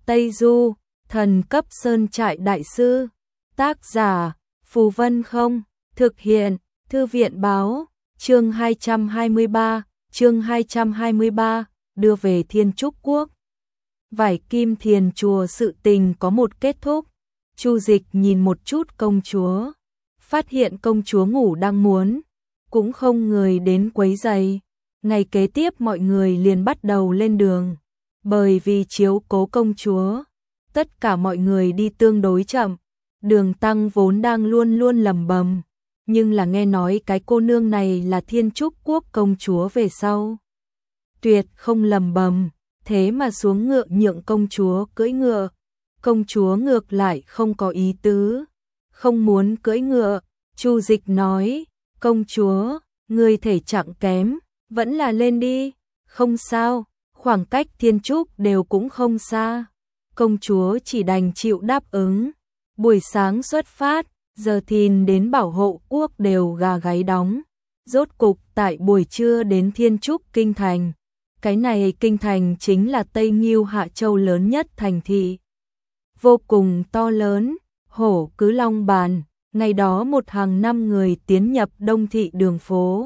Tây Du, thần cấp sơn trại đại sư. Tác giả, Phù Vân Không. Thực hiện, Thư viện Báo. Chương 223, đưa về Thiên Trúc Quốc. Vải Kim Thiền chùa sự tình có một kết thúc. Chu Dịch nhìn một chút công chúa, phát hiện công chúa ngủ đang muốn, cũng không người đến quấy rầy. Ngày kế tiếp mọi người liền bắt đầu lên đường. Bởi vì chiếu cố công chúa, tất cả mọi người đi tương đối chậm. Đường Tăng vốn đang luôn luôn lẩm bẩm, nhưng là nghe nói cái cô nương này là Thiên Trúc Quốc công chúa về sau, tuyệt không lẩm bẩm, thế mà xuống ngựa nhượng công chúa cưỡi ngựa. Công chúa ngược lại không có ý tứ, không muốn cưỡi ngựa. Chu Dịch nói, công chúa, người thể trạng kém, vẫn là lên đi. Không sao, khoảng cách Thiên Trúc đều cũng không xa. Công chúa chỉ đành chịu đáp ứng. Buổi sáng xuất phát, giờ thìn đến Bảo Hộ Quốc đều gà gáy đóng. Rốt cục tại buổi trưa đến Thiên Trúc Kinh Thành. Cái này Kinh Thành chính là Tây Ngưu Hạ Châu lớn nhất thành thị. Vô cùng to lớn, hổ cứ long bàn. Ngày đó một hàng 5 người tiến nhập Đông thị đường phố.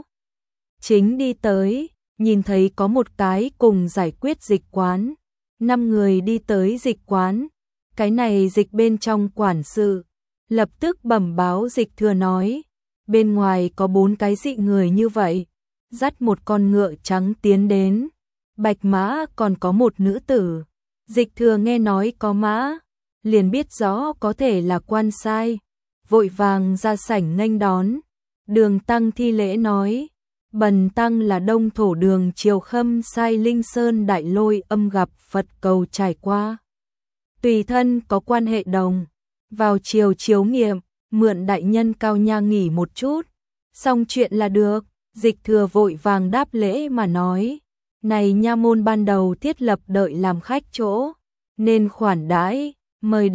Chính đi tới, nhìn thấy có một cái cùng giải quyết dịch quán. 5 người đi tới dịch quán. Cái này dịch bên trong quản sự lập tức bẩm báo Dịch Thừa nói, bên ngoài có 4 cái dị người như vậy, dắt một con ngựa trắng tiến đến. Bạch mã còn có một nữ tử. Dịch Thừa nghe nói có mã, liền biết rõ có thể là quan sai, vội vàng ra sảnh nghênh đón. Đường Tăng thi lễ nói, bần tăng là Đông Thổ Đường Triều Khâm sai Linh Sơn Đại Lôi Âm gặp Phật cầu trải qua. Tùy thân có quan hệ đồng, vào triều chiếu nghiệm, mượn đại nhân cao nha nghỉ một chút, xong chuyện là được. Dịch Thừa vội vàng đáp lễ mà nói, này nha môn ban đầu thiết lập đợi làm khách chỗ, nên khoản đãi, mời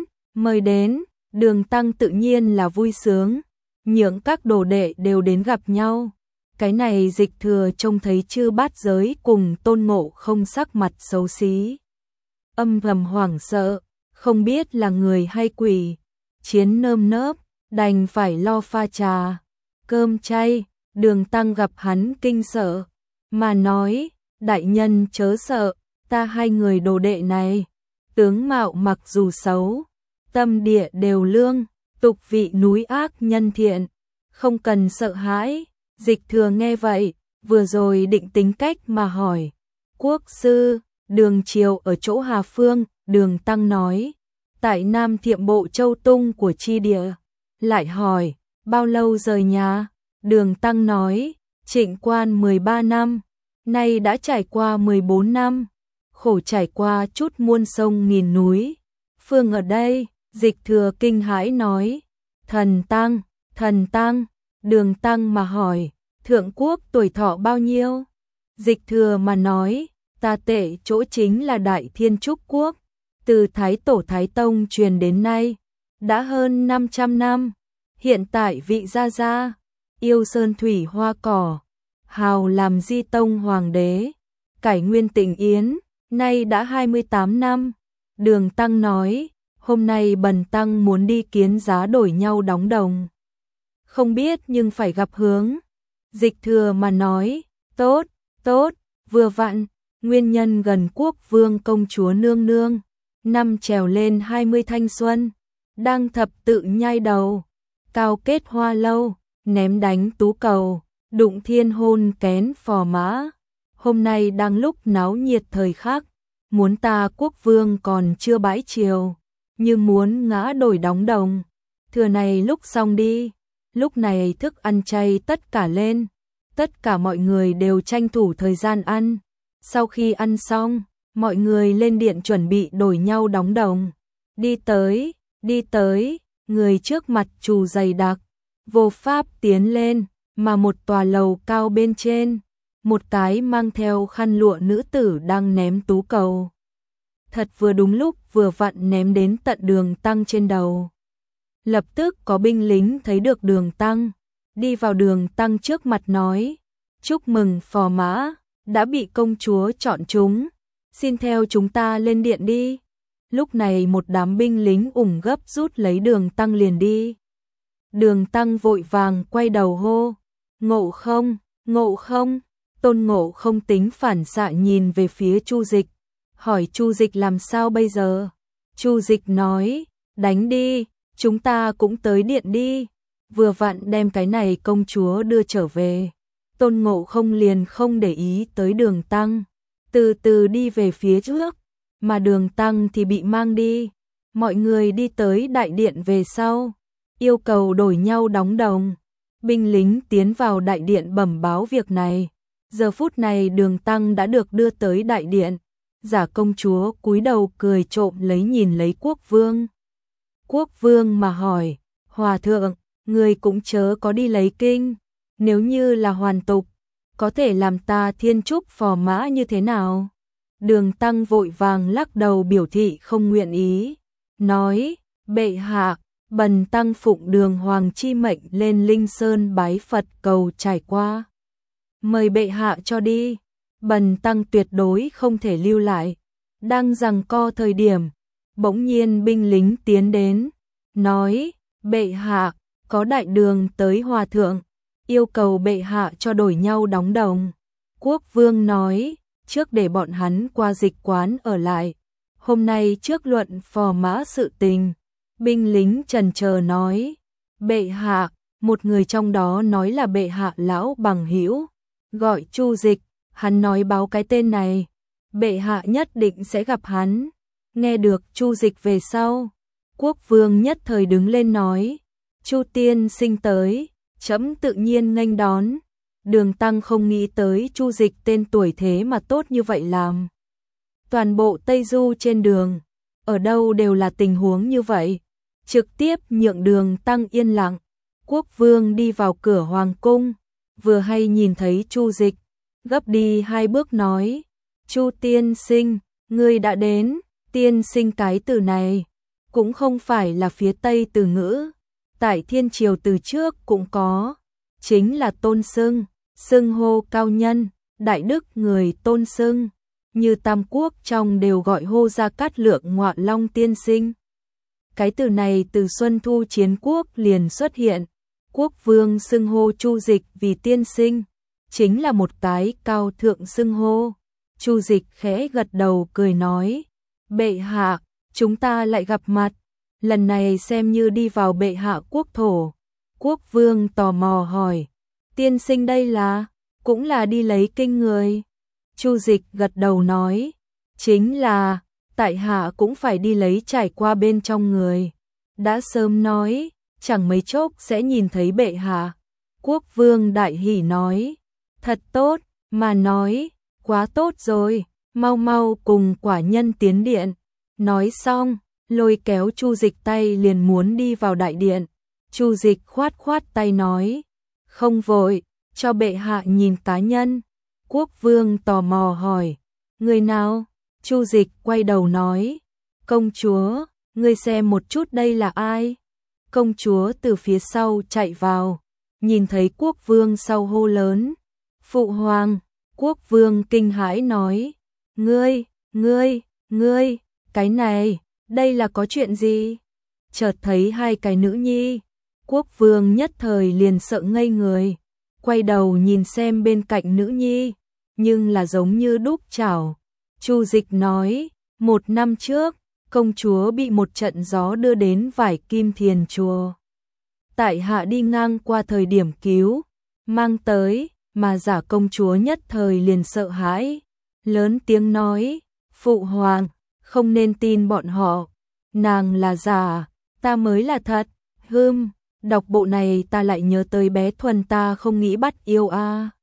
đến. Đường Tăng tự nhiên là vui sướng, nhượng các đồ đệ đều đến gặp nhau. Cái này Dịch Thừa trông thấy chư bát giới cùng Tôn Ngộ Không sắc mặt xấu xí, âm thầm hoảng sợ, không biết là người hay quỷ. Chiến nơm nớp, đành phải lo pha trà, cơm chay. Đường Tăng gặp hắn kinh sợ, mà nói, đại nhân chớ sợ, ta 2 người đồ đệ này, tướng mạo mặc dù xấu, tâm địa đều lương, tục vị núi ác nhân thiện, không cần sợ hãi. Dịch Thừa nghe vậy, vừa rồi định tính cách mà hỏi, quốc sư, đường triều ở chỗ Hà Phương. Đường Tăng nói, tại Nam Thiệm Bộ Châu Tung của chi địa. Lại hỏi, bao lâu rời nhà? Đường Tăng nói, trịnh quan 13 năm, nay đã trải qua 14 năm, khổ trải qua chút muôn sông nghìn núi. Phương ở đây. Dịch Thừa kinh hãi nói, thần tăng. Đường Tăng mà hỏi, thượng quốc tuổi thọ bao nhiêu? Dịch Thừa mà nói, ta tệ chỗ chính là Đại Thiên Trúc Quốc, từ Thái Tổ Thái Tông truyền đến nay, đã hơn 500 năm. Hiện tại vị gia yêu sơn thủy hoa cỏ, hào làm Di Tông Hoàng đế, cải nguyên Tịnh Yến, nay đã 28 năm. Đường Tăng nói, hôm nay bần tăng muốn đi kiến giá đổi nhau đóng đồng, không biết nhưng phải gặp hướng. Dịch Thừa mà nói, tốt, vừa vặn, nguyên nhân gần quốc vương công chúa nương nương, năm trèo lên 20 thanh xuân, đang thập tự nhai đầu, cao kết hoa lâu, ném đánh tú cầu, đụng thiên hôn kén phò mã. Hôm nay đang lúc náo nhiệt thời khắc, muốn ta quốc vương còn chưa bãi triều, như muốn ngã đổi đóng đồng. Thừa này lúc xong đi. Lúc này thức ăn chay tất cả lên, tất cả mọi người đều tranh thủ thời gian ăn. Sau khi ăn xong, mọi người lên điện chuẩn bị đổi nhau đóng đồng. Đi tới, người trước mặt trù dày đặc, vô pháp tiến lên, mà một tòa lầu cao bên trên, một cái mang theo khăn lụa nữ tử đang ném tú cầu. Thật vừa đúng lúc vừa vặn ném đến tận Đường Tăng trên đầu. Lập tức có binh lính thấy được Đường Tăng, đi vào Đường Tăng trước mặt nói, chúc mừng phò mã, đã bị công chúa chọn chúng, xin theo chúng ta lên điện đi. Lúc này một đám binh lính ủng gấp rút lấy Đường Tăng liền đi. Đường Tăng vội vàng quay đầu hô, Ngộ Không, Ngộ Không. Tôn Ngộ Không tính phản xạ nhìn về phía Chu Dịch, hỏi Chu Dịch làm sao bây giờ. Chu Dịch nói, đánh đi, chúng ta cũng tới điện đi, vừa vặn đem cái này công chúa đưa trở về. Tôn Ngộ Không liền không để ý tới Đường Tăng, từ từ đi về phía trước, mà Đường Tăng thì bị mang đi. Mọi người đi tới đại điện về sau, yêu cầu đổi nhau đóng đồng. Binh lính tiến vào đại điện bẩm báo việc này. Giờ phút này Đường Tăng đã được đưa tới đại điện. Giả công chúa cúi đầu cười trộm lấy nhìn lấy quốc vương. Quốc vương mà hỏi, Hòa thượng, người cũng chớ có đi lấy kinh, nếu như là hoàn tục, có thể làm ta thiên trúc phò mã như thế nào? Đường Tăng vội vàng lắc đầu biểu thị không nguyện ý, nói, bệ hạ, bần tăng phụng Đường Hoàng chi mệnh lên Linh Sơn bái Phật cầu trải qua. Mời bệ hạ cho đi, bần tăng tuyệt đối không thể lưu lại. Đang giằng co thời điểm, bỗng nhiên binh lính tiến đến, nói, bệ hạ, có đại đường tới hòa thượng, yêu cầu bệ hạ cho đổi nhau đóng đồng. Quốc vương nói, trước để bọn hắn qua dịch quán ở lại, hôm nay trước luận phò mã sự tình. Binh lính chần chờ nói, bệ hạ, một người trong đó nói là bệ hạ lão bằng hữu, gọi Chu Dịch, hắn nói báo cái tên này, bệ hạ nhất định sẽ gặp hắn. Nghe được Chu Dịch về sau, quốc vương nhất thời đứng lên nói, Chu tiên sinh tới, trẫm tự nhiên nghênh đón. Đường Tăng không nghĩ tới Chu Dịch tên tuổi thế mà tốt như vậy làm. Toàn bộ Tây Du trên đường, ở đâu đều là tình huống như vậy, trực tiếp nhượng Đường Tăng yên lặng. Quốc vương đi vào cửa hoàng cung, vừa hay nhìn thấy Chu Dịch, gấp đi 2 bước nói, Chu tiên sinh, ngươi đã đến. Tiên sinh cái từ này cũng không phải là phía Tây từ ngữ, tại Thiên Triều từ trước cũng có, chính là tôn xưng, xưng hô cao nhân, đại đức người tôn xưng, như Tam Quốc trong đều gọi hô Gia Cát Lượng Ngọa Long tiên sinh. Cái từ này từ Xuân Thu Chiến Quốc liền xuất hiện, quốc vương xưng hô Chu Dịch vì tiên sinh, chính là một cái cao thượng xưng hô. Chu Dịch khẽ gật đầu cười nói, bệ hạ, chúng ta lại gặp mặt, lần này xem như đi vào bệ hạ quốc thổ. Quốc vương tò mò hỏi, tiên sinh đây là, cũng là đi lấy kinh người. Chu Dịch gật đầu nói, chính là, tại hạ cũng phải đi lấy trải qua bên trong người. Đã sớm nói, chẳng mấy chốc sẽ nhìn thấy bệ hạ. Quốc vương đại hỉ nói, thật tốt, mà nói, quá tốt rồi, mau mau cùng quả nhân tiến điện. Nói xong, lôi kéo Chu Dịch tay liền muốn đi vào đại điện. Chu Dịch khoát khoát tay nói, không vội, cho bệ hạ nhìn cá nhân. Quốc vương tò mò hỏi, người nào? Chu Dịch quay đầu nói, công chúa, ngươi xem một chút đây là ai? Công chúa từ phía sau chạy vào, nhìn thấy quốc vương sau hô lớn, phụ hoàng. Quốc vương kinh hãi nói, ngươi, cái này, đây là có chuyện gì? Chợt thấy 2 cái nữ nhi, quốc vương nhất thời liền sợ ngây người, quay đầu nhìn xem bên cạnh nữ nhi, nhưng là giống như đúc chảo. Chu Dịch nói, 1 năm trước, công chúa bị một trận gió đưa đến Vải Kim Thiền chùa. Tại hạ đi ngang qua thời điểm cứu, mang tới, mà giả công chúa nhất thời liền sợ hãi, lớn tiếng nói, phụ hoàng, không nên tin bọn họ, nàng là giả, ta mới là thật. Đọc bộ này ta lại nhớ tới bé Thuần ta không nghĩ bắt yêu a.